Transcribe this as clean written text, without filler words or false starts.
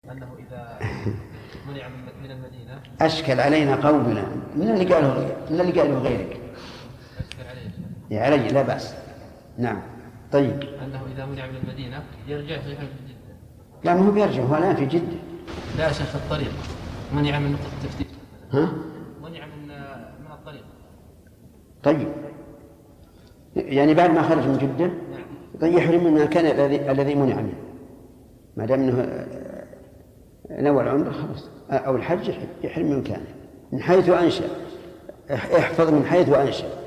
أنه إذا منع من المدينة. أشكل علينا قولنا من اللي قاله غيرك. أشكل عليه يا علي لا بأس. نعم طيب. أنه إذا منع من المدينة يرجع في جدة. لا ما هو بيرجع، هو الآن في جدة. لا شيخ الطريق منع من نقطة التفتيش. ها؟ منع من الطريق. طيب يعني بعد ما خرج من جدة طيب يحرم من المكان الذي منع منه، ما دام انه نوى العمره خلاص او الحج يحرم من مكانه من حيث انشأ. احفظ من حيث انشأ.